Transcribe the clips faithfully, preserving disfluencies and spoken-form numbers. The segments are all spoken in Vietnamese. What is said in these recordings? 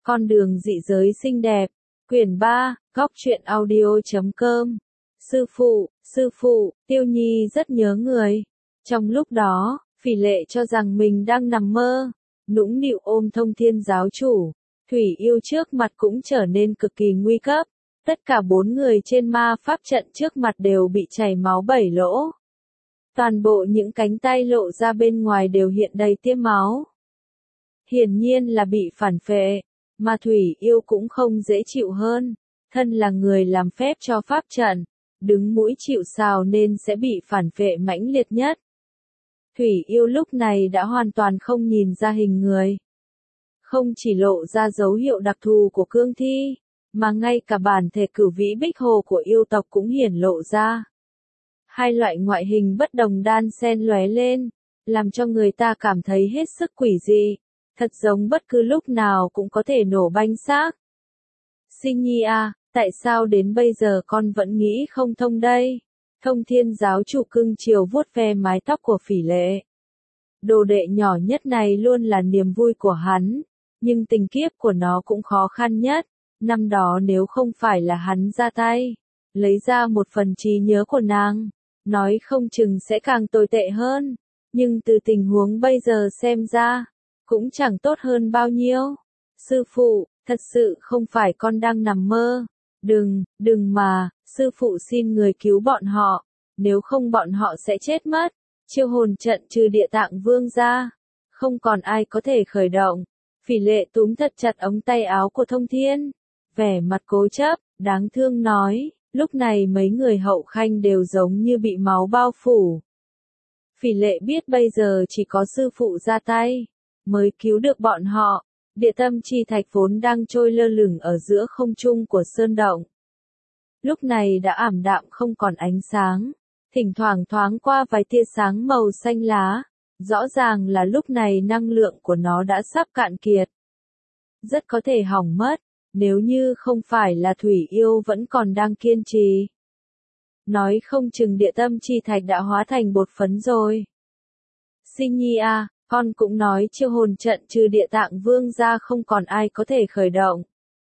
Con đường dị giới xinh đẹp, quyển ba, góc truyện audio chấm com. Sư phụ, sư phụ, Tiêu Nhi rất nhớ người. Trong lúc đó, Phỉ Lệ cho rằng mình đang nằm mơ, nũng nịu ôm Thông Thiên giáo chủ. Thủy Yêu trước mặt cũng trở nên cực kỳ nguy cấp. Tất cả bốn người trên ma pháp trận trước mặt đều bị chảy máu bảy lỗ. Toàn bộ những cánh tay lộ ra bên ngoài đều hiện đầy tia máu. Hiển nhiên là bị phản phệ, mà Thủy Yêu cũng không dễ chịu hơn. Thân là người làm phép cho pháp trận, đứng mũi chịu sào nên sẽ bị phản phệ mãnh liệt nhất. Thủy Yêu lúc này đã hoàn toàn không nhìn ra hình người. Không chỉ lộ ra dấu hiệu đặc thù của cương thi, mà ngay cả bản thể cửu vĩ bích hồ của yêu tộc cũng hiển lộ ra. Hai loại ngoại hình bất đồng đan xen lóe lên, làm cho người ta cảm thấy hết sức quỷ dị, thật giống bất cứ lúc nào cũng có thể nổ banh xác. Sinh Nhi à, tại sao đến bây giờ con vẫn nghĩ không thông đây? Thông Thiên giáo chủ cưng chiều vuốt ve mái tóc của Phỉ Lệ. Đồ đệ nhỏ nhất này luôn là niềm vui của hắn, nhưng tình kiếp của nó cũng khó khăn nhất. Năm đó nếu không phải là hắn ra tay, lấy ra một phần trí nhớ của nàng, nói không chừng sẽ càng tồi tệ hơn. Nhưng từ tình huống bây giờ xem ra, cũng chẳng tốt hơn bao nhiêu. Sư phụ, thật sự không phải con đang nằm mơ. Đừng, đừng mà, sư phụ xin người cứu bọn họ, nếu không bọn họ sẽ chết mất. Chiêu hồn trận trừ địa tạng vương ra, không còn ai có thể khởi động. Phỉ Lệ túm thật chặt ống tay áo của Thông Thiên, vẻ mặt cố chấp, đáng thương nói, lúc này mấy người hậu khanh đều giống như bị máu bao phủ. Phỉ Lệ biết bây giờ chỉ có sư phụ ra tay, mới cứu được bọn họ. Địa tâm chi thạch vốn đang trôi lơ lửng ở giữa không trung của sơn động. Lúc này đã ảm đạm không còn ánh sáng, thỉnh thoảng thoáng qua vài tia sáng màu xanh lá, rõ ràng là lúc này năng lượng của nó đã sắp cạn kiệt. Rất có thể hỏng mất, nếu như không phải là Thủy Yêu vẫn còn đang kiên trì. Nói không chừng địa tâm chi thạch đã hóa thành bột phấn rồi. Sinh Nhi à, con cũng nói chiêu hồn trận trừ địa tạng vương ra không còn ai có thể khởi động.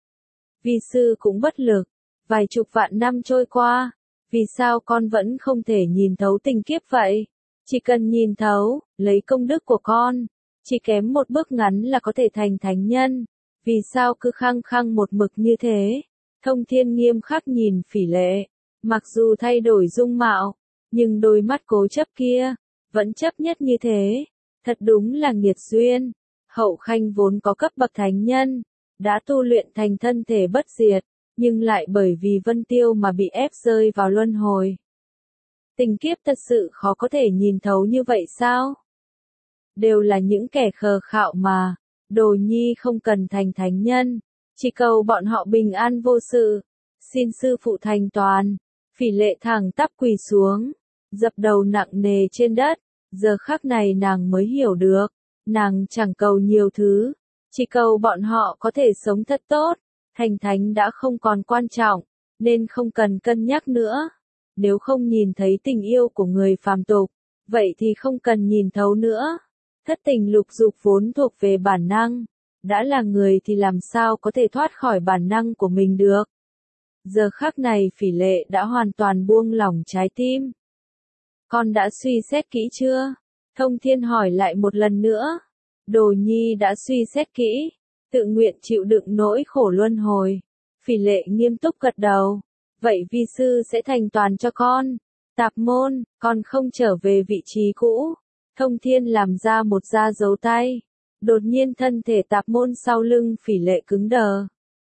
Vi sư cũng bất lực, vài chục vạn năm trôi qua, vì sao con vẫn không thể nhìn thấu tình kiếp vậy? Chỉ cần nhìn thấu, lấy công đức của con, chỉ kém một bước ngắn là có thể thành thánh nhân. Vì sao cứ khăng khăng một mực như thế? Thông Thiên nghiêm khắc nhìn Phỉ Lệ, mặc dù thay đổi dung mạo, nhưng đôi mắt cố chấp kia, vẫn chấp nhất như thế. Thật đúng là nghiệt duyên. Hậu khanh vốn có cấp bậc thánh nhân, đã tu luyện thành thân thể bất diệt, nhưng lại bởi vì Vân Tiêu mà bị ép rơi vào luân hồi. Tình kiếp thật sự khó có thể nhìn thấu như vậy sao? Đều là những kẻ khờ khạo mà. Đồ Nhi không cần thành thánh nhân, chỉ cầu bọn họ bình an vô sự. Xin sư phụ thành toàn. Phỉ Lệ thẳng tắp quỳ xuống, dập đầu nặng nề trên đất. Giờ khắc này nàng mới hiểu được, nàng chẳng cầu nhiều thứ, chỉ cầu bọn họ có thể sống thật tốt. Thành thánh đã không còn quan trọng, nên không cần cân nhắc nữa. Nếu không nhìn thấy tình yêu của người phàm tục, vậy thì không cần nhìn thấu nữa. Thất tình lục dục vốn thuộc về bản năng, đã là người thì làm sao có thể thoát khỏi bản năng của mình được. Giờ khắc này Phỉ Lệ đã hoàn toàn buông lỏng trái tim. Con đã suy xét kỹ chưa? Thông Thiên hỏi lại một lần nữa. Đồ Nhi đã suy xét kỹ, tự nguyện chịu đựng nỗi khổ luân hồi. Phỉ Lệ nghiêm túc gật đầu. Vậy vi sư sẽ thành toàn cho con. Tạp môn, con không trở về vị trí cũ. Thông Thiên làm ra một ra dấu tay. Đột nhiên thân thể tạp môn sau lưng Phỉ Lệ cứng đờ.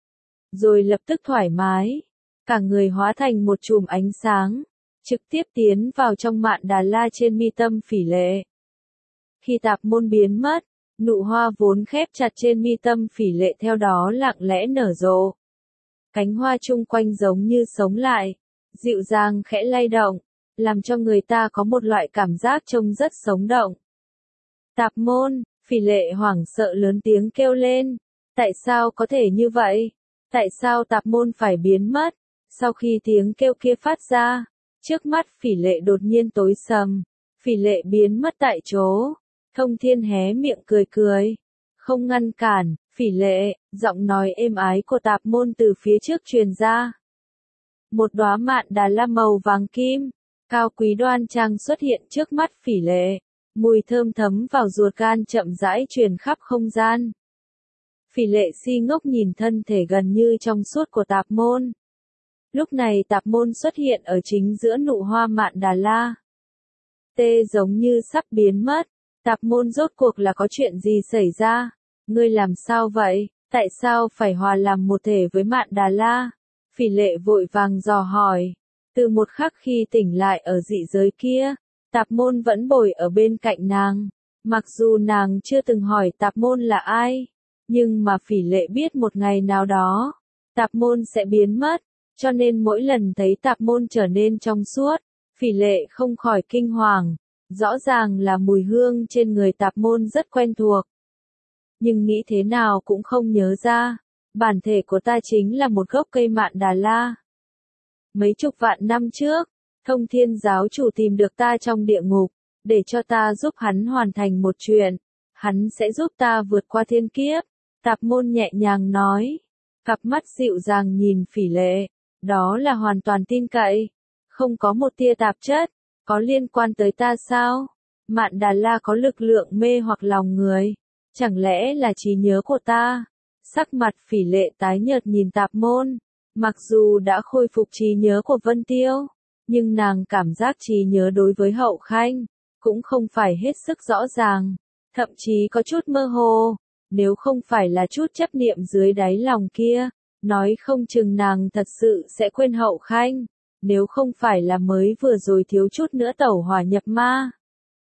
Rồi lập tức thoải mái. Cả người hóa thành một chùm ánh sáng, trực tiếp tiến vào trong mạn Đà La trên mi tâm Phỉ Lệ. Khi tạp môn biến mất, nụ hoa vốn khép chặt trên mi tâm Phỉ Lệ theo đó lặng lẽ nở rộ. Cánh hoa chung quanh giống như sống lại, dịu dàng khẽ lay động, làm cho người ta có một loại cảm giác trông rất sống động. Tạp môn, Phỉ Lệ hoảng sợ lớn tiếng kêu lên. Tại sao có thể như vậy? Tại sao tạp môn phải biến mất? Sau khi tiếng kêu kia phát ra, trước mắt Phỉ Lệ đột nhiên tối sầm. Phỉ Lệ biến mất tại chỗ. Thông Thiên hé miệng cười cười. Không ngăn cản, Phỉ Lệ, giọng nói êm ái của Tạp Môn từ phía trước truyền ra. Một đóa mạn đà la màu vàng kim, cao quý đoan trang xuất hiện trước mắt Phỉ Lệ, mùi thơm thấm vào ruột gan chậm rãi truyền khắp không gian. Phỉ Lệ si ngốc nhìn thân thể gần như trong suốt của Tạp Môn. Lúc này Tạp Môn xuất hiện ở chính giữa nụ hoa mạn đà la. Tê giống như sắp biến mất. Tạp Môn rốt cuộc là có chuyện gì xảy ra? Ngươi làm sao vậy? Tại sao phải hòa làm một thể với mạn đà la? Phỉ Lệ vội vàng dò hỏi. Từ một khắc khi tỉnh lại ở dị giới kia, Tạp Môn vẫn bồi ở bên cạnh nàng. Mặc dù nàng chưa từng hỏi Tạp Môn là ai, nhưng mà Phỉ Lệ biết một ngày nào đó, Tạp Môn sẽ biến mất, cho nên mỗi lần thấy Tạp Môn trở nên trong suốt, Phỉ Lệ không khỏi kinh hoàng. Rõ ràng là mùi hương trên người Tạp Môn rất quen thuộc. Nhưng nghĩ thế nào cũng không nhớ ra, bản thể của ta chính là một gốc cây mạn đà la. Mấy chục vạn năm trước, Thông Thiên giáo chủ tìm được ta trong địa ngục, để cho ta giúp hắn hoàn thành một chuyện. Hắn sẽ giúp ta vượt qua thiên kiếp. Tạp Môn nhẹ nhàng nói. Cặp mắt dịu dàng nhìn Phỉ Lệ. Đó là hoàn toàn tin cậy. Không có một tia tạp chất. Có liên quan tới ta sao? Mạn đà la có lực lượng mê hoặc lòng người. Chẳng lẽ là trí nhớ của ta? Sắc mặt Phỉ Lệ tái nhợt nhìn Tạp Môn. Mặc dù đã khôi phục trí nhớ của Vân Tiêu, nhưng nàng cảm giác trí nhớ đối với Hậu Khanh cũng không phải hết sức rõ ràng, thậm chí có chút mơ hồ. Nếu không phải là chút chấp niệm dưới đáy lòng kia, nói không chừng nàng thật sự sẽ quên Hậu Khanh. Nếu không phải là mới vừa rồi thiếu chút nữa tẩu hỏa nhập ma,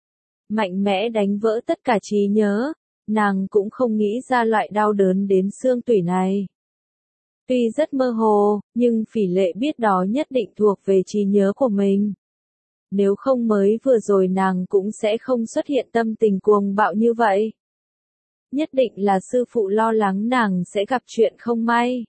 mạnh mẽ đánh vỡ tất cả trí nhớ, nàng cũng không nghĩ ra loại đau đớn đến xương tủy này. Tuy rất mơ hồ, nhưng Phỉ Lệ biết đó nhất định thuộc về trí nhớ của mình. Nếu không mới vừa rồi nàng cũng sẽ không xuất hiện tâm tình cuồng bạo như vậy. Nhất định là sư phụ lo lắng nàng sẽ gặp chuyện không may,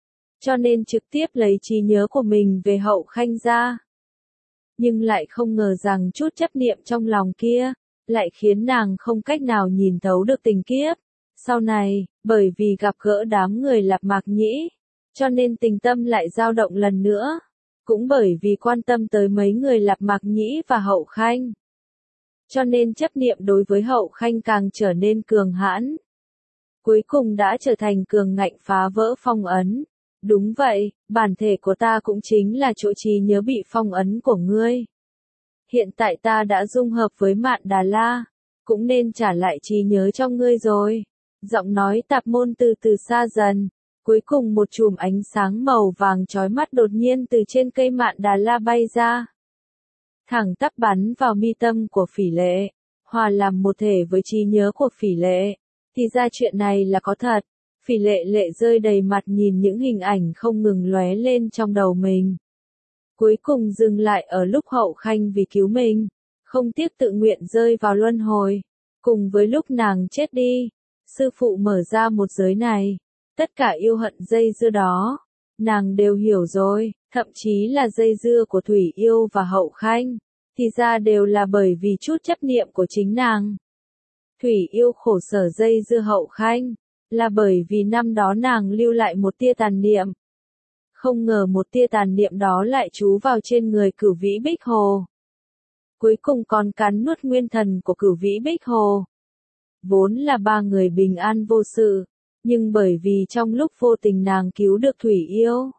cho nên trực tiếp lấy trí nhớ của mình về Hậu Khanh ra. Nhưng lại không ngờ rằng chút chấp niệm trong lòng kia, lại khiến nàng không cách nào nhìn thấu được tình kiếp. Sau này, bởi vì gặp gỡ đám người Lạp Mạc Nhĩ, cho nên tình tâm lại dao động lần nữa. Cũng bởi vì quan tâm tới mấy người Lạp Mạc Nhĩ và Hậu Khanh, cho nên chấp niệm đối với Hậu Khanh càng trở nên cường hãn. Cuối cùng đã trở thành cường ngạnh phá vỡ phong ấn. Đúng vậy, bản thể của ta cũng chính là chỗ trí nhớ bị phong ấn của ngươi. Hiện tại ta đã dung hợp với Mạn Đà La, cũng nên trả lại trí nhớ cho ngươi rồi. Giọng nói Tạp Môn từ từ xa dần. Cuối cùng một chùm ánh sáng màu vàng chói mắt đột nhiên từ trên cây Mạn Đà La bay ra, thẳng tắp bắn vào mi tâm của Phỉ Lệ, hòa làm một thể với trí nhớ của Phỉ Lệ. Thì ra chuyện này là có thật. Phỉ Lệ lệ rơi đầy mặt nhìn những hình ảnh không ngừng lóe lên trong đầu mình. Cuối cùng dừng lại ở lúc Hậu Khanh vì cứu mình, không tiếc tự nguyện rơi vào luân hồi. Cùng với lúc nàng chết đi, sư phụ mở ra một giới này. Tất cả yêu hận dây dưa đó, nàng đều hiểu rồi, thậm chí là dây dưa của Thủy Yêu và Hậu Khanh, thì ra đều là bởi vì chút chấp niệm của chính nàng. Thủy Yêu khổ sở dây dưa Hậu Khanh, là bởi vì năm đó nàng lưu lại một tia tàn niệm. Không ngờ một tia tàn niệm đó lại trú vào trên người Cửu Vĩ Bích Hồ. Cuối cùng còn cắn nuốt nguyên thần của Cửu Vĩ Bích Hồ. Vốn là ba người bình an vô sự, nhưng bởi vì trong lúc vô tình nàng cứu được Thủy Yêu,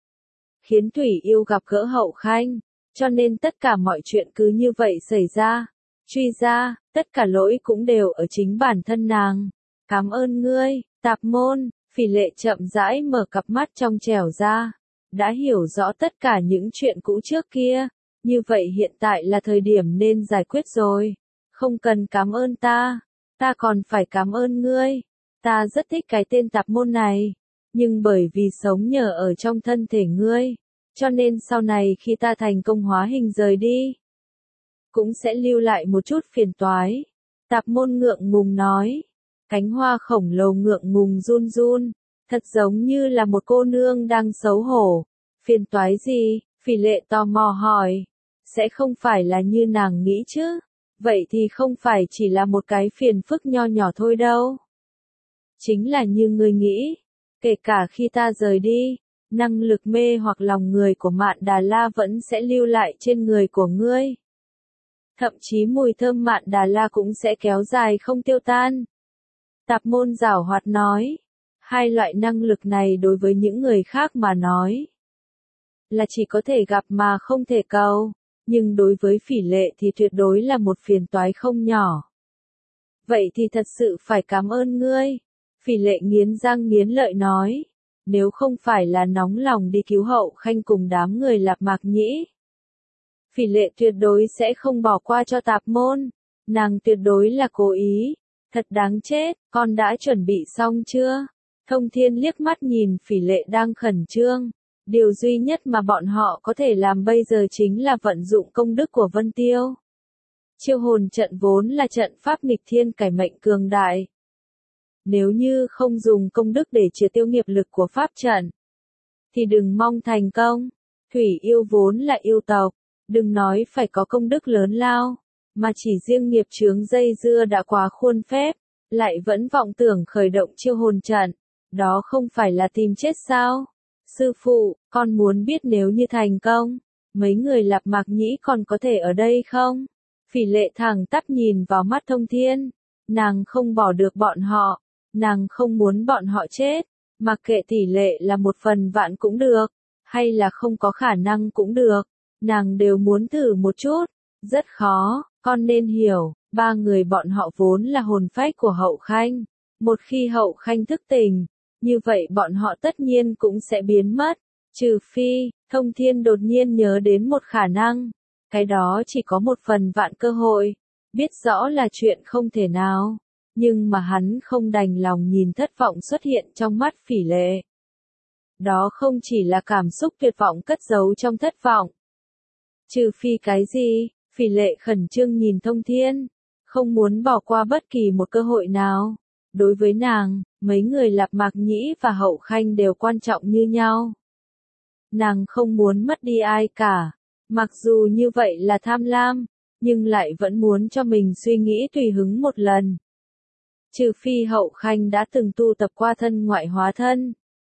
khiến Thủy Yêu gặp gỡ Hậu Khanh, cho nên tất cả mọi chuyện cứ như vậy xảy ra. Truy ra, tất cả lỗi cũng đều ở chính bản thân nàng. Cảm ơn ngươi, Tạp Môn. Phỉ Lệ chậm rãi mở cặp mắt trong trẻo ra, đã hiểu rõ tất cả những chuyện cũ trước kia, như vậy hiện tại là thời điểm nên giải quyết rồi. Không cần cảm ơn ta, ta còn phải cảm ơn ngươi. Ta rất thích cái tên Tạp Môn này, nhưng bởi vì sống nhờ ở trong thân thể ngươi, cho nên sau này khi ta thành công hóa hình rời đi, cũng sẽ lưu lại một chút phiền toái. Tạp Môn ngượng ngùng nói. Cánh hoa khổng lồ ngượng ngùng run run, thật giống như là một cô nương đang xấu hổ. Phiền toái gì? Phỉ Lệ tò mò hỏi. Sẽ không phải là như nàng nghĩ chứ? Vậy thì không phải chỉ là một cái phiền phức nho nhỏ thôi đâu. Chính là như ngươi nghĩ, kể cả khi ta rời đi, năng lực mê hoặc lòng người của Mạn Đà La vẫn sẽ lưu lại trên người của ngươi. Thậm chí mùi thơm Mạn Đà La cũng sẽ kéo dài không tiêu tan. Tạp Môn giảo hoạt nói, hai loại năng lực này đối với những người khác mà nói là chỉ có thể gặp mà không thể cầu, nhưng đối với Phỉ Lệ thì tuyệt đối là một phiền toái không nhỏ. Vậy thì thật sự phải cảm ơn ngươi. Phỉ Lệ nghiến răng nghiến lợi nói, nếu không phải là nóng lòng đi cứu Hậu Khanh cùng đám người Lạp Mạc Nhĩ, Phỉ Lệ tuyệt đối sẽ không bỏ qua cho Tạp Môn, nàng tuyệt đối là cố ý, thật đáng chết, con đã chuẩn bị xong chưa? Thông Thiên liếc mắt nhìn Phỉ Lệ đang khẩn trương, điều duy nhất mà bọn họ có thể làm bây giờ chính là vận dụng công đức của Vân Tiêu. Chiêu hồn trận vốn là trận pháp nghịch thiên cải mệnh cường đại. Nếu như không dùng công đức để triệt tiêu nghiệp lực của pháp trận, thì đừng mong thành công. Thủy yêu vốn là yêu tộc, đừng nói phải có công đức lớn lao, mà chỉ riêng nghiệp chướng dây dưa đã quá khuôn phép, lại vẫn vọng tưởng khởi động chiêu hồn trận, đó không phải là tìm chết sao? Sư phụ, con muốn biết nếu như thành công, mấy người Lạp Mạc Nhĩ còn có thể ở đây không? Phỉ Lệ thẳng tắp nhìn vào mắt Thông Thiên, nàng không bỏ được bọn họ, nàng không muốn bọn họ chết, mặc kệ tỷ lệ là một phần vạn cũng được, hay là không có khả năng cũng được, nàng đều muốn thử một chút, rất khó, con nên hiểu, ba người bọn họ vốn là hồn phách của Hậu Khanh, một khi Hậu Khanh thức tỉnh, như vậy bọn họ tất nhiên cũng sẽ biến mất, trừ phi, Thông Thiên đột nhiên nhớ đến một khả năng, cái đó chỉ có một phần vạn cơ hội, biết rõ là chuyện không thể nào, nhưng mà hắn không đành lòng nhìn thất vọng xuất hiện trong mắt Phỉ Lệ. Đó không chỉ là cảm xúc tuyệt vọng cất giấu trong thất vọng. Trừ phi cái gì, Phỉ Lệ khẩn trương nhìn Thông Thiên, không muốn bỏ qua bất kỳ một cơ hội nào. Đối với nàng, mấy người Lạp Mạc Nhĩ và Hậu Khanh đều quan trọng như nhau. Nàng không muốn mất đi ai cả, mặc dù như vậy là tham lam, nhưng lại vẫn muốn cho mình suy nghĩ tùy hứng một lần. Trừ phi Hậu Khanh đã từng tu tập qua thân ngoại hóa thân.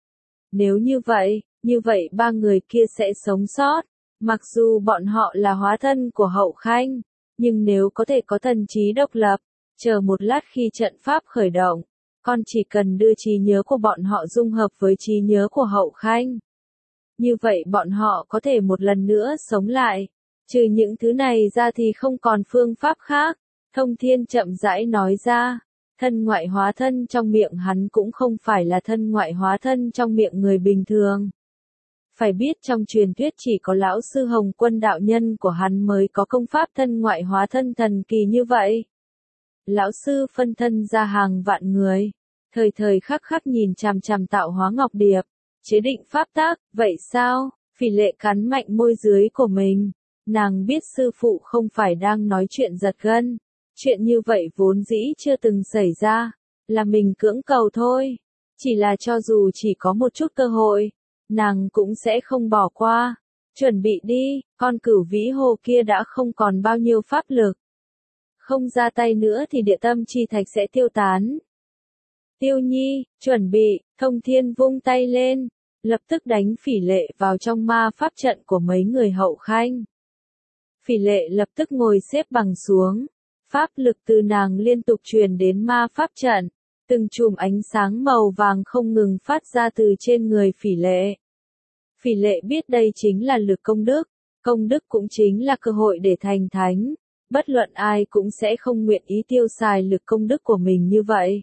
Nếu như vậy, như vậy ba người kia sẽ sống sót, mặc dù bọn họ là hóa thân của Hậu Khanh, nhưng nếu có thể có thần trí độc lập, chờ một lát khi trận pháp khởi động, con chỉ cần đưa trí nhớ của bọn họ dung hợp với trí nhớ của Hậu Khanh. Như vậy bọn họ có thể một lần nữa sống lại. Trừ những thứ này ra thì không còn phương pháp khác. Thông Thiên chậm rãi nói ra, thân ngoại hóa thân trong miệng hắn cũng không phải là thân ngoại hóa thân trong miệng người bình thường. Phải biết trong truyền thuyết chỉ có lão sư Hồng Quân đạo nhân của hắn mới có công pháp thân ngoại hóa thân thần kỳ như vậy. Lão sư phân thân ra hàng vạn người, thời thời khắc khắc nhìn chằm chằm tạo hóa ngọc điệp, chế định pháp tác, vậy sao? Phỉ Lệ cắn mạnh môi dưới của mình, nàng biết sư phụ không phải đang nói chuyện giật gân, chuyện như vậy vốn dĩ chưa từng xảy ra, là mình cưỡng cầu thôi, chỉ là cho dù chỉ có một chút cơ hội, nàng cũng sẽ không bỏ qua. Chuẩn bị đi, con Cửu Vĩ Hồ kia đã không còn bao nhiêu pháp lực. Không ra tay nữa thì địa tâm chi thạch sẽ tiêu tán. Tiêu Nhi, chuẩn bị, Thông Thiên vung tay lên, lập tức đánh Phỉ Lệ vào trong ma pháp trận của mấy người Hậu Khanh. Phỉ Lệ lập tức ngồi xếp bằng xuống, pháp lực từ nàng liên tục truyền đến ma pháp trận, từng chùm ánh sáng màu vàng không ngừng phát ra từ trên người Phỉ Lệ. Phỉ Lệ biết đây chính là lực công đức, công đức cũng chính là cơ hội để thành thánh, bất luận ai cũng sẽ không nguyện ý tiêu xài lực công đức của mình như vậy.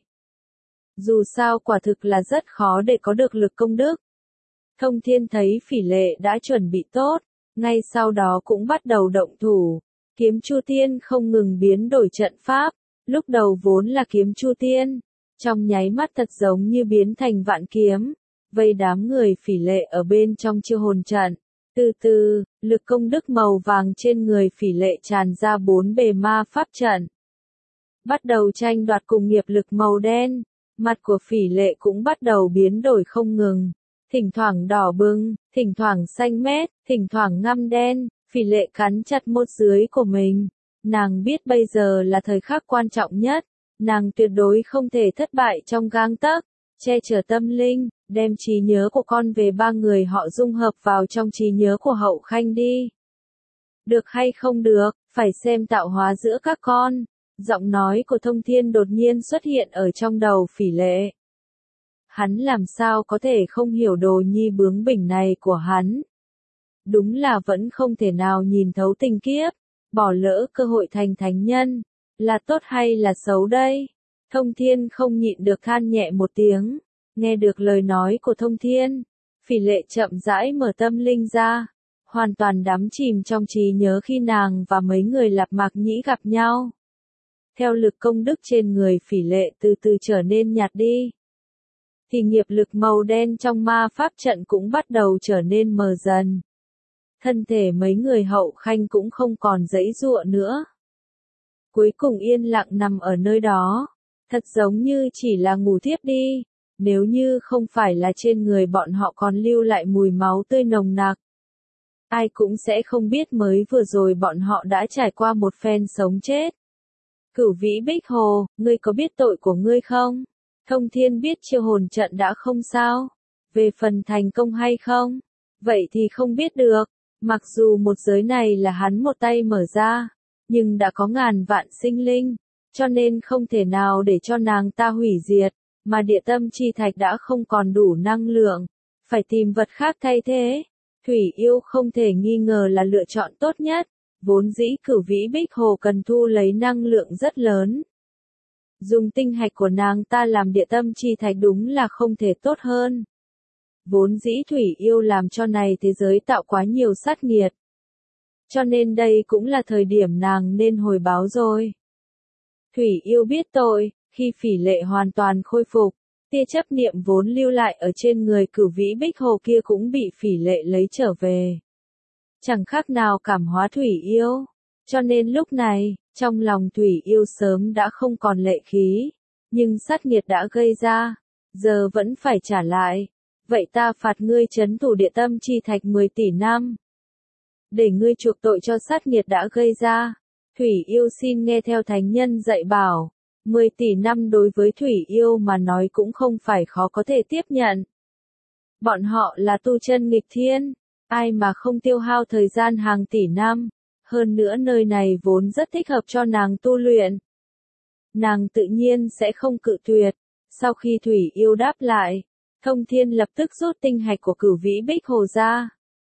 Dù sao quả thực là rất khó để có được lực công đức. Thông Thiên thấy Phỉ Lệ đã chuẩn bị tốt, ngay sau đó cũng bắt đầu động thủ. Kiếm Chu Tiên không ngừng biến đổi trận pháp, lúc đầu vốn là kiếm Chu Tiên, trong nháy mắt thật giống như biến thành vạn kiếm, vây đám người Phỉ Lệ ở bên trong chiêu hồn trận. Từ từ, lực công đức màu vàng trên người Phỉ Lệ tràn ra bốn bề ma pháp trận. Bắt đầu tranh đoạt cùng nghiệp lực màu đen, mặt của Phỉ Lệ cũng bắt đầu biến đổi không ngừng. Thỉnh thoảng đỏ bừng, thỉnh thoảng xanh mét, thỉnh thoảng ngăm đen, Phỉ Lệ cắn chặt mốt dưới của mình. Nàng biết bây giờ là thời khắc quan trọng nhất, Nàng tuyệt đối không thể thất bại trong gang tấc, che chở tâm linh, đem trí nhớ của con về ba người họ dung hợp vào trong trí nhớ của Hậu Khanh đi. Được hay không được, phải xem tạo hóa giữa các con. Giọng nói của Thông Thiên đột nhiên xuất hiện ở trong đầu Phỉ Lệ. Hắn làm sao có thể không hiểu đồ nhi bướng bỉnh này của hắn. Đúng là vẫn không thể nào nhìn thấu tình kiếp, bỏ lỡ cơ hội thành thánh nhân, là tốt hay là xấu đây? Thông Thiên không nhịn được than nhẹ một tiếng, nghe được lời nói của Thông Thiên, Phỉ Lệ chậm rãi mở tâm linh ra, hoàn toàn đắm chìm trong trí nhớ khi nàng và mấy người Lạp Mạc Nhĩ gặp nhau. Theo lực công đức trên người Phỉ Lệ từ từ trở nên nhạt đi, thì nghiệp lực màu đen trong ma pháp trận cũng bắt đầu trở nên mờ dần. Thân thể mấy người Hậu Khanh cũng không còn giãy giụa nữa. Cuối cùng yên lặng nằm ở nơi đó, thật giống như chỉ là ngủ thiếp đi, nếu như không phải là trên người bọn họ còn lưu lại mùi máu tươi nồng nặc. Ai cũng sẽ không biết mới vừa rồi bọn họ đã trải qua một phen sống chết. Cửu Vĩ Bích Hồ, ngươi có biết tội của ngươi không? Thông Thiên biết chiêu hồn trận đã không sao. Về phần thành công hay không? Vậy thì không biết được. Mặc dù một giới này là hắn một tay mở ra, nhưng đã có ngàn vạn sinh linh, cho nên không thể nào để cho nàng ta hủy diệt, mà địa tâm chi thạch đã không còn đủ năng lượng, phải tìm vật khác thay thế. Thủy yêu không thể nghi ngờ là lựa chọn tốt nhất, vốn dĩ Cửu Vĩ Bích Hồ cần thu lấy năng lượng rất lớn. Dùng tinh hạch của nàng ta làm địa tâm chi thạch đúng là không thể tốt hơn. Vốn dĩ Thủy yêu làm cho này thế giới tạo quá nhiều sát nghiệt. Cho nên đây cũng là thời điểm nàng nên hồi báo rồi. Thủy yêu biết tội, khi Phỉ Lệ hoàn toàn khôi phục, tia chấp niệm vốn lưu lại ở trên người Cửu Vĩ Bích Hồ kia cũng bị Phỉ Lệ lấy trở về. Chẳng khác nào cảm hóa Thủy yêu. Cho nên lúc này, trong lòng Thủy yêu sớm đã không còn lệ khí, nhưng sát nghiệt đã gây ra, giờ vẫn phải trả lại. Vậy ta phạt ngươi trấn thủ địa tâm chi thạch mười tỷ năm. Để ngươi chuộc tội cho sát nghiệt đã gây ra. Thủy yêu xin nghe theo thánh nhân dạy bảo. mười tỷ năm đối với Thủy yêu mà nói cũng không phải khó có thể tiếp nhận. Bọn họ là tu chân nghịch thiên. Ai mà không tiêu hao thời gian hàng tỷ năm. Hơn nữa nơi này vốn rất thích hợp cho nàng tu luyện. Nàng tự nhiên sẽ không cự tuyệt. Sau khi Thủy yêu đáp lại, Thông Thiên lập tức rút tinh hạch của Cửu Vĩ Bích Hồ ra,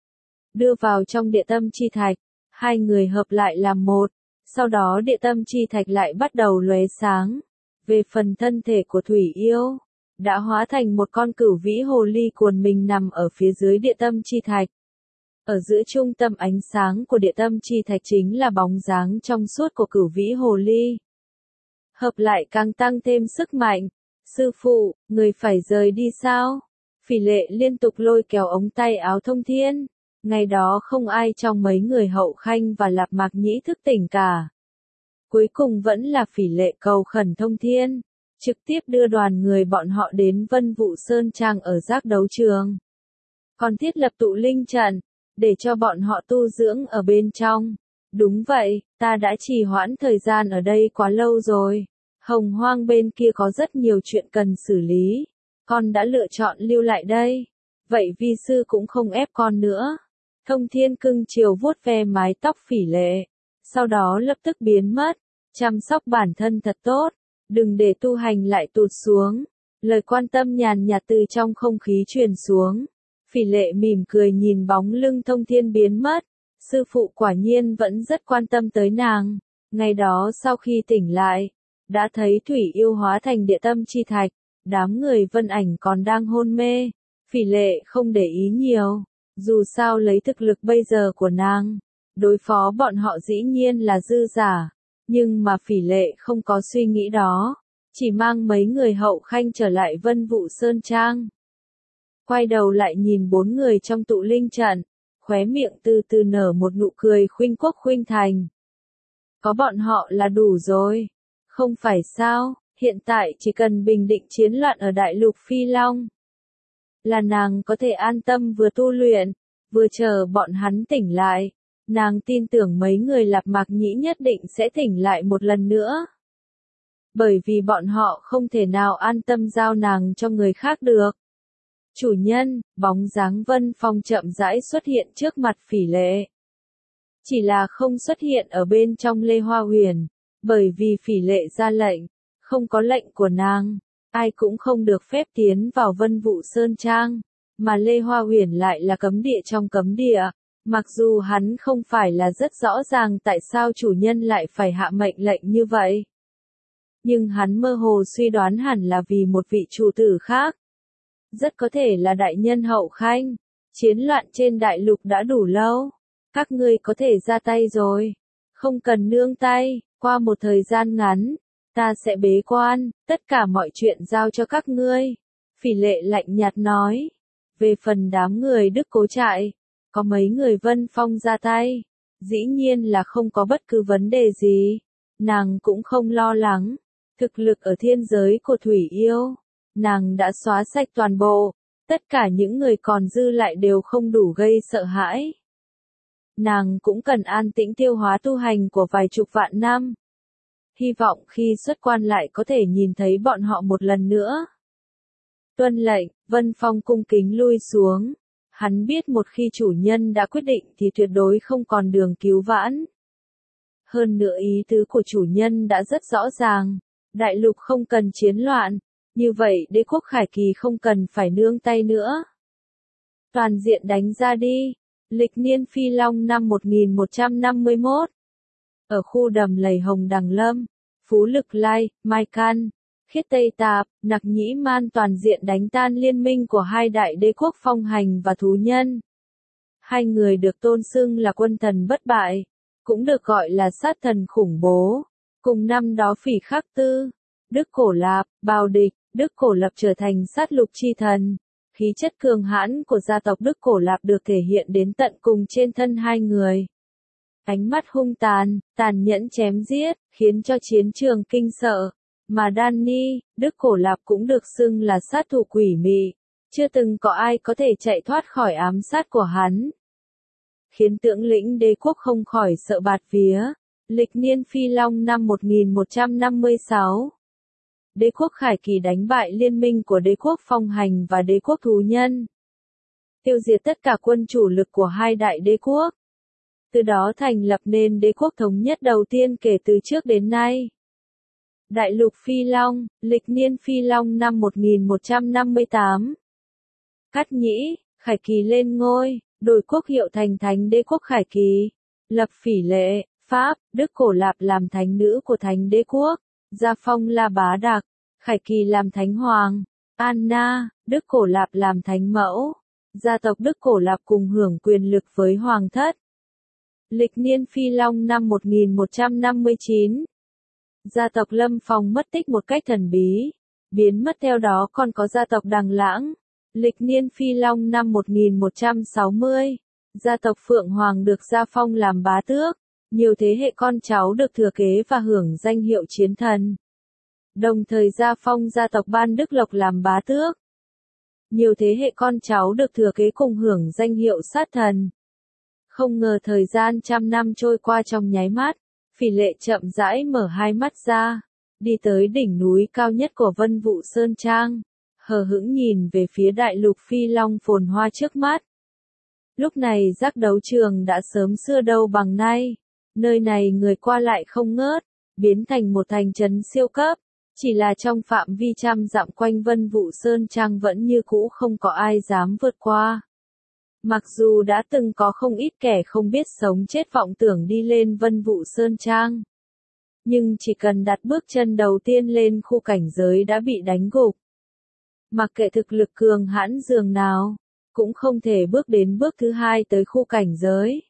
đưa vào trong địa tâm chi thạch, hai người hợp lại làm một, sau đó địa tâm chi thạch lại bắt đầu lóe sáng. Về phần thân thể của Thủy yêu, đã hóa thành một con cửu vĩ hồ ly cuồn mình nằm ở phía dưới địa tâm chi thạch. Ở giữa trung tâm ánh sáng của địa tâm chi thạch chính là bóng dáng trong suốt của cửu vĩ hồ ly. Hợp lại càng tăng thêm sức mạnh. Sư phụ, người phải rời đi sao? Phỉ Lệ liên tục lôi kéo ống tay áo Thông Thiên. Ngày đó không ai trong mấy người Hậu Khanh và Lạp Mạc Nhĩ thức tỉnh cả. Cuối cùng vẫn là Phỉ Lệ cầu khẩn Thông Thiên, trực tiếp đưa đoàn người bọn họ đến Vân Vũ Sơn Trang ở Giác Đấu Trường. Còn thiết lập tụ linh trận, để cho bọn họ tu dưỡng ở bên trong. Đúng vậy, ta đã trì hoãn thời gian ở đây quá lâu rồi. Hồng Hoang bên kia có rất nhiều chuyện cần xử lý. Con đã lựa chọn lưu lại đây. Vậy vi sư cũng không ép con nữa. Thông Thiên cưng chiều vuốt ve mái tóc Phỉ Lệ. Sau đó lập tức biến mất. Chăm sóc bản thân thật tốt. Đừng để tu hành lại tụt xuống. Lời quan tâm nhàn nhạt từ trong không khí truyền xuống. Phỉ Lệ mỉm cười nhìn bóng lưng Thông Thiên biến mất. Sư phụ quả nhiên vẫn rất quan tâm tới nàng. Ngày đó sau khi tỉnh lại, đã thấy Thủy yêu hóa thành địa tâm chi thạch, đám người Vân Ảnh còn đang hôn mê. Phỉ Lệ không để ý nhiều, dù sao lấy thực lực bây giờ của nàng, đối phó bọn họ dĩ nhiên là dư giả, nhưng mà Phỉ Lệ không có suy nghĩ đó, chỉ mang mấy người Hậu Khanh trở lại Vân Vũ Sơn Trang. Quay đầu lại nhìn bốn người trong tụ linh trận, khóe miệng từ từ nở một nụ cười khuynh quốc khuynh thành. Có bọn họ là đủ rồi. Không phải sao, hiện tại chỉ cần bình định chiến loạn ở đại lục Phi Long. Là nàng có thể an tâm vừa tu luyện, vừa chờ bọn hắn tỉnh lại. Nàng tin tưởng mấy người Lạp Mạc Nhĩ nhất định sẽ tỉnh lại một lần nữa. bởi vì bọn họ không thể nào an tâm giao nàng cho người khác được. Chủ nhân, bóng dáng Vân Phong chậm rãi xuất hiện trước mặt Phỉ Lệ. Chỉ là không xuất hiện ở bên trong Lê Hoa Huyền, bởi vì Phỉ Lệ ra lệnh, không có lệnh của nàng, ai cũng không được phép tiến vào Vân Vũ Sơn Trang, mà Lê Hoa Huyền lại là cấm địa trong cấm địa. Mặc dù hắn không phải là rất rõ ràng tại sao chủ nhân lại phải hạ mệnh lệnh như vậy. Nhưng hắn mơ hồ suy đoán hẳn là vì một vị chủ tử khác. Rất có thể là đại nhân Hậu Khanh. Chiến loạn trên đại lục đã đủ lâu. Các ngươi có thể ra tay rồi. Không cần nương tay, qua một thời gian ngắn, ta sẽ bế quan, tất cả mọi chuyện giao cho các ngươi. Phỉ Lệ lạnh nhạt nói. Về phần đám người Đức Cố Trại, có mấy người Vân Phong ra tay, dĩ nhiên là không có bất cứ vấn đề gì. Nàng cũng không lo lắng. Thực lực ở thiên giới của Thủy Yêu, nàng đã xóa sạch toàn bộ, tất cả những người còn dư lại đều không đủ gây sợ hãi. Nàng cũng cần an tĩnh tiêu hóa tu hành của vài chục vạn năm. Hy vọng khi xuất quan lại có thể nhìn thấy bọn họ một lần nữa. Tuân lệnh, Vân Phong cung kính lui xuống. Hắn biết một khi chủ nhân đã quyết định thì tuyệt đối không còn đường cứu vãn. Hơn nữa ý tứ của chủ nhân đã rất rõ ràng. Đại lục không cần chiến loạn, như vậy đế quốc Khải Kỳ không cần phải nương tay nữa. Toàn diện đánh ra đi. Lịch niên Phi Long năm một nghìn một trăm năm mươi mốt. Ở khu đầm lầy Hồng Đằng Lâm, Phú Lực Lai, Mai Can, Khiết Tây Tạp, Nặc Nhĩ Man toàn diện đánh tan liên minh của hai đại đế quốc Phong Hành và Thú Nhân. Hai người được tôn xưng là quân thần bất bại, cũng được gọi là sát thần khủng bố. Cùng năm đó Phỉ Khắc Tư, Đức Cổ Lạp, Bào Địch, Đức Cổ Lạp trở thành sát lục chi thần. Khí chất cường hãn của gia tộc Đức Cổ Lạp được thể hiện đến tận cùng trên thân hai người. Ánh mắt hung tàn, tàn nhẫn chém giết, khiến cho chiến trường kinh sợ. Mà Danny, Đức Cổ Lạp cũng được xưng là sát thủ quỷ mị. Chưa từng có ai có thể chạy thoát khỏi ám sát của hắn. Khiến tướng lĩnh đế quốc không khỏi sợ bạt vía. Lịch niên Phi Long năm một nghìn một trăm năm mươi sáu. Đế quốc Khải Kỳ đánh bại liên minh của đế quốc Phong Hành và đế quốc Thú Nhân. Tiêu diệt tất cả quân chủ lực của hai đại đế quốc. Từ đó thành lập nên đế quốc thống nhất đầu tiên kể từ trước đến nay. Đại lục Phi Long, lịch niên Phi Long năm một nghìn một trăm năm mươi tám. Cát Nhĩ, Khải Kỳ lên ngôi, đổi quốc hiệu thành Thánh Đế quốc Khải Kỳ. Lập Phỉ Lệ, Pháp, Đức Cổ Lạp làm thánh nữ của Thánh Đế quốc. Gia phong La Bá Đặc, Khải Kỳ làm thánh hoàng. Anna, Đức Cổ Lạp làm thánh mẫu. Gia tộc Đức Cổ Lạp cùng hưởng quyền lực với hoàng thất. Lịch niên Phi Long năm một nghìn một trăm năm mươi chín. Gia tộc Lâm Phong mất tích một cách thần bí. Biến mất theo đó còn có gia tộc Đằng Lãng. Lịch niên Phi Long năm một nghìn một trăm sáu mươi. Gia tộc Phượng Hoàng được gia phong làm bá tước. Nhiều thế hệ con cháu được thừa kế và hưởng danh hiệu chiến thần. Đồng thời gia phong gia tộc Ban Đức Lộc làm bá tước. Nhiều thế hệ con cháu được thừa kế cùng hưởng danh hiệu sát thần. Không ngờ thời gian trăm năm trôi qua trong nháy mắt, Phỉ Lệ chậm rãi mở hai mắt ra, đi tới đỉnh núi cao nhất của Vân Vũ Sơn Trang, hờ hững nhìn về phía đại lục Phi Long phồn hoa trước mắt. Lúc này giác đấu trường đã sớm xưa đâu bằng nay, nơi này người qua lại không ngớt, biến thành một thành trấn siêu cấp, chỉ là trong phạm vi trăm dặm quanh Vân Vũ Sơn Trang vẫn như cũ không có ai dám vượt qua. Mặc dù đã từng có không ít kẻ không biết sống chết vọng tưởng đi lên Vân Vũ Sơn Trang, nhưng chỉ cần đặt bước chân đầu tiên lên khu cảnh giới đã bị đánh gục. Mặc kệ thực lực cường hãn dường nào, cũng không thể bước đến bước thứ hai tới khu cảnh giới.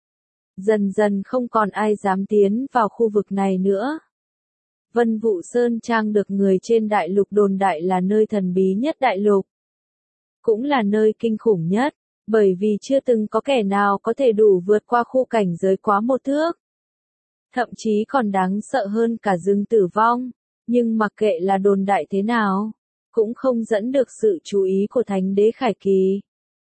Dần dần không còn ai dám tiến vào khu vực này nữa. Vân Vũ Sơn Trang được người trên đại lục đồn đại là nơi thần bí nhất đại lục. Cũng là nơi kinh khủng nhất, bởi vì chưa từng có kẻ nào có thể đủ vượt qua khu cảnh giới quá một thước. Thậm chí còn đáng sợ hơn cả rừng tử vong, nhưng mặc kệ là đồn đại thế nào, cũng không dẫn được sự chú ý của Thánh Đế Khải Kỳ.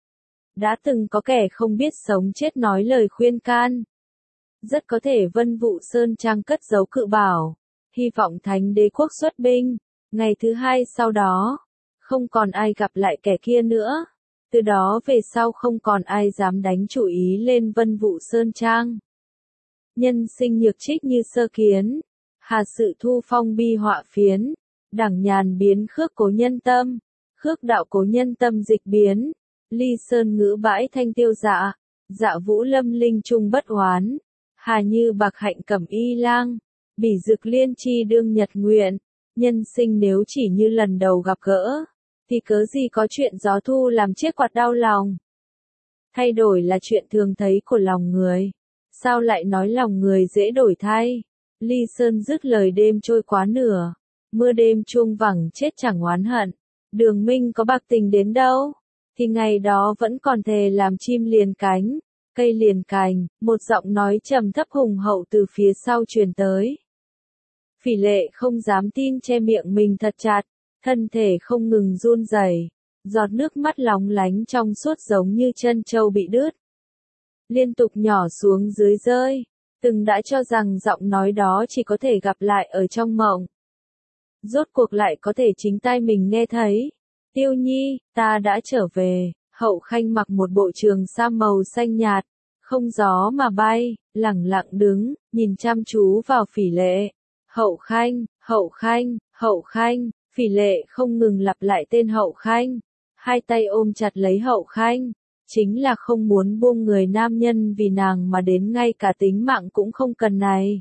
Đã từng có kẻ không biết sống chết nói lời khuyên can. Rất có thể Vân Vũ Sơn Trang cất giấu cự bảo, hy vọng thánh đế quốc xuất binh. Ngày thứ hai sau đó, không còn ai gặp lại kẻ kia nữa. Từ đó về sau không còn ai dám đánh chủ ý lên Vân Vũ Sơn Trang. Nhân sinh nhược trích như sơ kiến, hà sự thu phong bi họa phiến, đẳng nhàn biến khước cố nhân tâm, khước đạo cố nhân tâm dịch biến, ly sơn ngữ bãi thanh tiêu dạ, dạ vũ lâm linh trung bất oán, hà như bạc hạnh cẩm y lang, bỉ dực liên chi đương nhật nguyện, nhân sinh nếu chỉ như lần đầu gặp gỡ, thì cớ gì có chuyện gió thu làm chiếc quạt đau lòng. Thay đổi là chuyện thường thấy của lòng người, sao lại nói lòng người dễ đổi thay. Ly Sơn dứt lời đêm trôi quá nửa, mưa đêm chuông vẳng chết chẳng oán hận, Đường Minh có bạc tình đến đâu, thì ngày đó vẫn còn thề làm chim liền cánh, cây liền cành, một giọng nói trầm thấp hùng hậu từ phía sau truyền tới. Phỉ Lệ không dám tin che miệng mình thật chặt, thân thể không ngừng run rẩy, giọt nước mắt lóng lánh trong suốt giống như chân trâu bị đứt. Liên tục nhỏ xuống dưới rơi, từng đã cho rằng giọng nói đó chỉ có thể gặp lại ở trong mộng. Rốt cuộc lại có thể chính tai mình nghe thấy. Tiêu Nhi, ta đã trở về. Hậu Khanh mặc một bộ trường sam màu xanh nhạt, không gió mà bay, lẳng lặng đứng, nhìn chăm chú vào Phỉ Lệ. Hậu Khanh, Hậu Khanh, Hậu Khanh, Phỉ Lệ không ngừng lặp lại tên Hậu Khanh, hai tay ôm chặt lấy Hậu Khanh, chính là không muốn buông người nam nhân vì nàng mà đến ngay cả tính mạng cũng không cần này.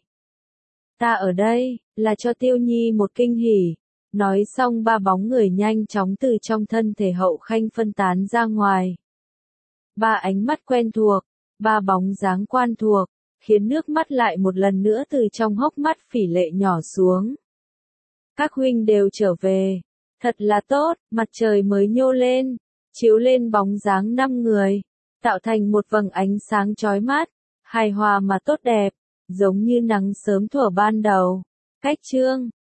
Ta ở đây, là cho Tiêu Nhi một kinh hỉ. Nói xong ba bóng người nhanh chóng từ trong thân thể Hậu Khanh phân tán ra ngoài. Ba ánh mắt quen thuộc, ba bóng dáng quen thuộc, khiến nước mắt lại một lần nữa từ trong hốc mắt Phỉ Lệ nhỏ xuống. Các huynh đều trở về, thật là tốt, mặt trời mới nhô lên, chiếu lên bóng dáng năm người, tạo thành một vầng ánh sáng chói mắt, hài hòa mà tốt đẹp, giống như nắng sớm thuở ban đầu. Cách chương